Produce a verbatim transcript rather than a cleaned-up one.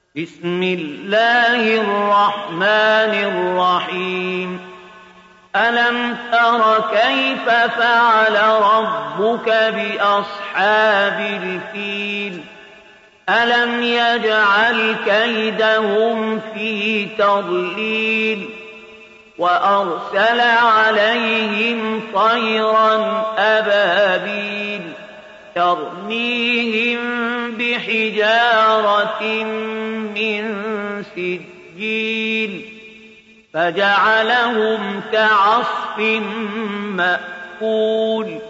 بسم الله الرحمن الرحيم ألم تر كيف فعل ربك بأصحاب الفيل ألم يجعل كيدهم في تضليل وأرسل عليهم طيرا أبابيل ترميهم بحجارة من سجيل فجعلهم كعصف مأكول